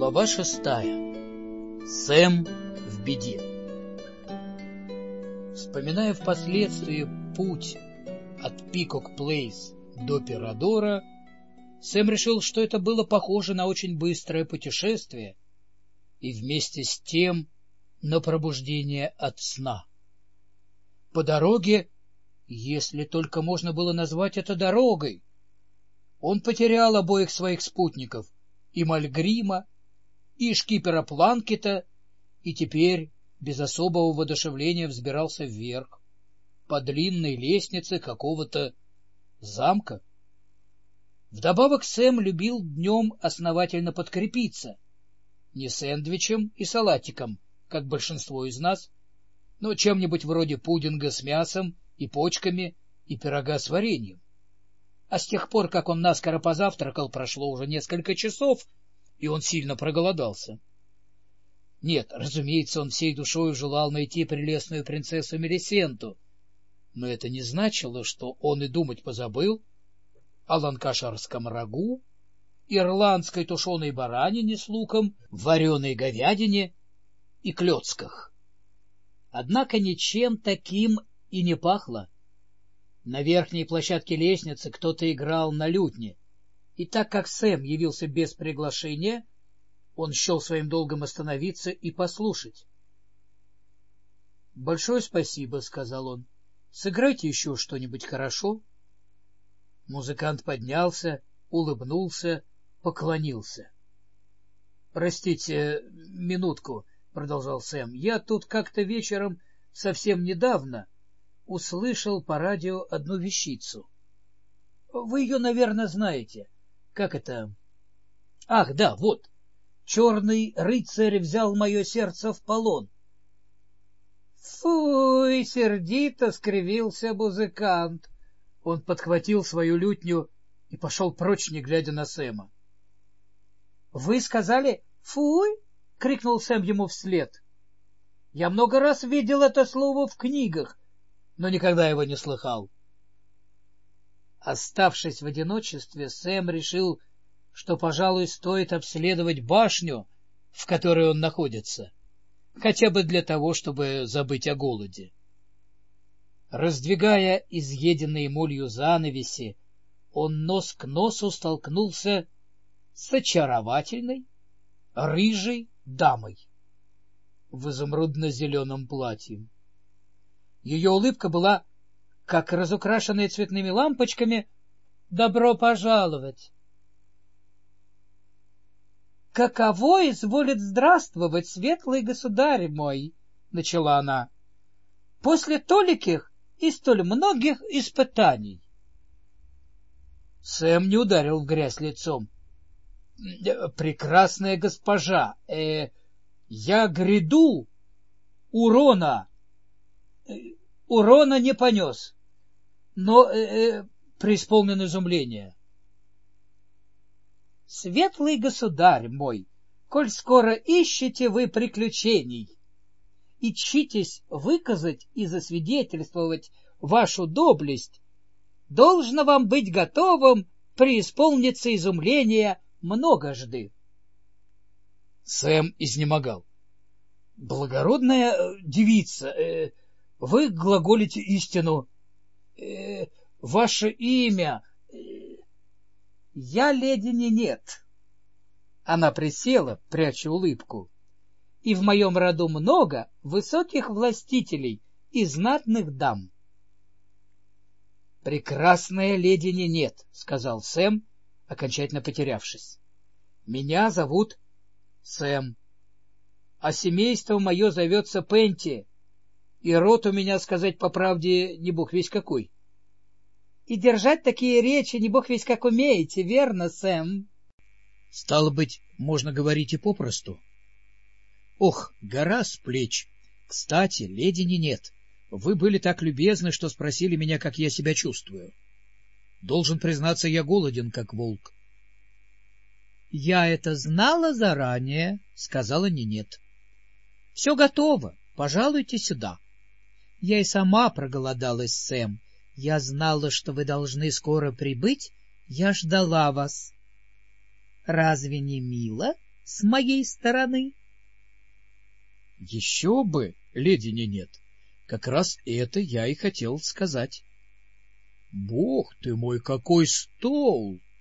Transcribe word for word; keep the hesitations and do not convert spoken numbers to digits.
Глава шестая. Сэм в беде. Вспоминая впоследствии путь от Пикок Плейс до Пирадора, Сэм решил, что это было похоже на очень быстрое путешествие и вместе с тем на пробуждение от сна. По дороге, если только можно было назвать это дорогой, он потерял обоих своих спутников, и Мальгрима, и шкипера Планкета, и теперь без особого воодушевления взбирался вверх по длинной лестнице какого-то замка. Вдобавок Сэм любил днем основательно подкрепиться, не сэндвичем и салатиком, как большинство из нас, но чем-нибудь вроде пудинга с мясом и почками и пирога с вареньем. А с тех пор, как он наскоро позавтракал, прошло уже несколько часов, и он сильно проголодался. Нет, разумеется, он всей душой желал найти прелестную принцессу Мелисенту, но это не значило, что он и думать позабыл о ланкаширском рагу, ирландской тушеной баранине с луком, вареной говядине и клёцках. Однако ничем таким и не пахло. На верхней площадке лестницы кто-то играл на лютне, и так как Сэм явился без приглашения, он счел своим долгом остановиться и послушать. — Большое спасибо, — сказал он. — Сыграйте еще что-нибудь хорошо. Музыкант поднялся, улыбнулся, поклонился. — Простите, минутку, — продолжал Сэм, — я тут как-то вечером совсем недавно услышал по радио одну вещицу. Вы ее, наверное, знаете. Как это? Ах, да, вот. Черный рыцарь взял мое сердце в полон. Фуй, сердито скривился музыкант. Он подхватил свою лютню и пошел прочь, не глядя на Сэма. — Вы сказали «фуй»? — крикнул Сэм ему вслед. — Я много раз видел это слово в книгах, но никогда его не слыхал. Оставшись в одиночестве, Сэм решил, что, пожалуй, стоит обследовать башню, в которой он находится, хотя бы для того, чтобы забыть о голоде. Раздвигая изъеденные молью занавеси, он нос к носу столкнулся с очаровательной, рыжей дамой в изумрудно-зеленом платье. Ее улыбка была, как разукрашенная цветными лампочками, «Добро пожаловать!» «Каково изволит здравствовать, светлый государь мой!» — начала она. «После толиких и столь многих испытаний!» Сэм не ударил в грязь лицом. «Прекрасная госпожа, э, я гряду урона, э, урона не понес, но э, преисполнен изумления». «Светлый государь мой, коль скоро ищете вы приключений и чтитесь выказать и засвидетельствовать вашу доблесть, должно вам быть готовым преисполниться изумления многожды». Сэм изнемогал. — Благородная девица, э, вы глаголите истину. Э, ваше имя... Э, я леди Нинет. Она присела, пряча улыбку. И в моем роду много высоких властителей и знатных дам. — Прекрасная леди Нинет, — сказал Сэм, окончательно потерявшись. — Меня зовут Сэм, а семейство мое зовется Пенти, и род у меня, сказать по правде, не бог весть какой. — И держать такие речи не бог весть как умеете, верно, Сэм? — Стало быть, можно говорить и попросту. — Ох, гора с плеч! Кстати, леди Нинет, вы были так любезны, что спросили меня, как я себя чувствую. Должен признаться, я голоден, как волк. — Я это знала заранее, — сказала Нинет. — Все готово, пожалуйте сюда. Я и сама проголодалась, Сэм. Я знала, что вы должны скоро прибыть, я ждала вас. Разве не мило? с моей стороны. — Еще бы, леди Нинет, как раз это я и хотел сказать. — Бог ты мой, какой стол!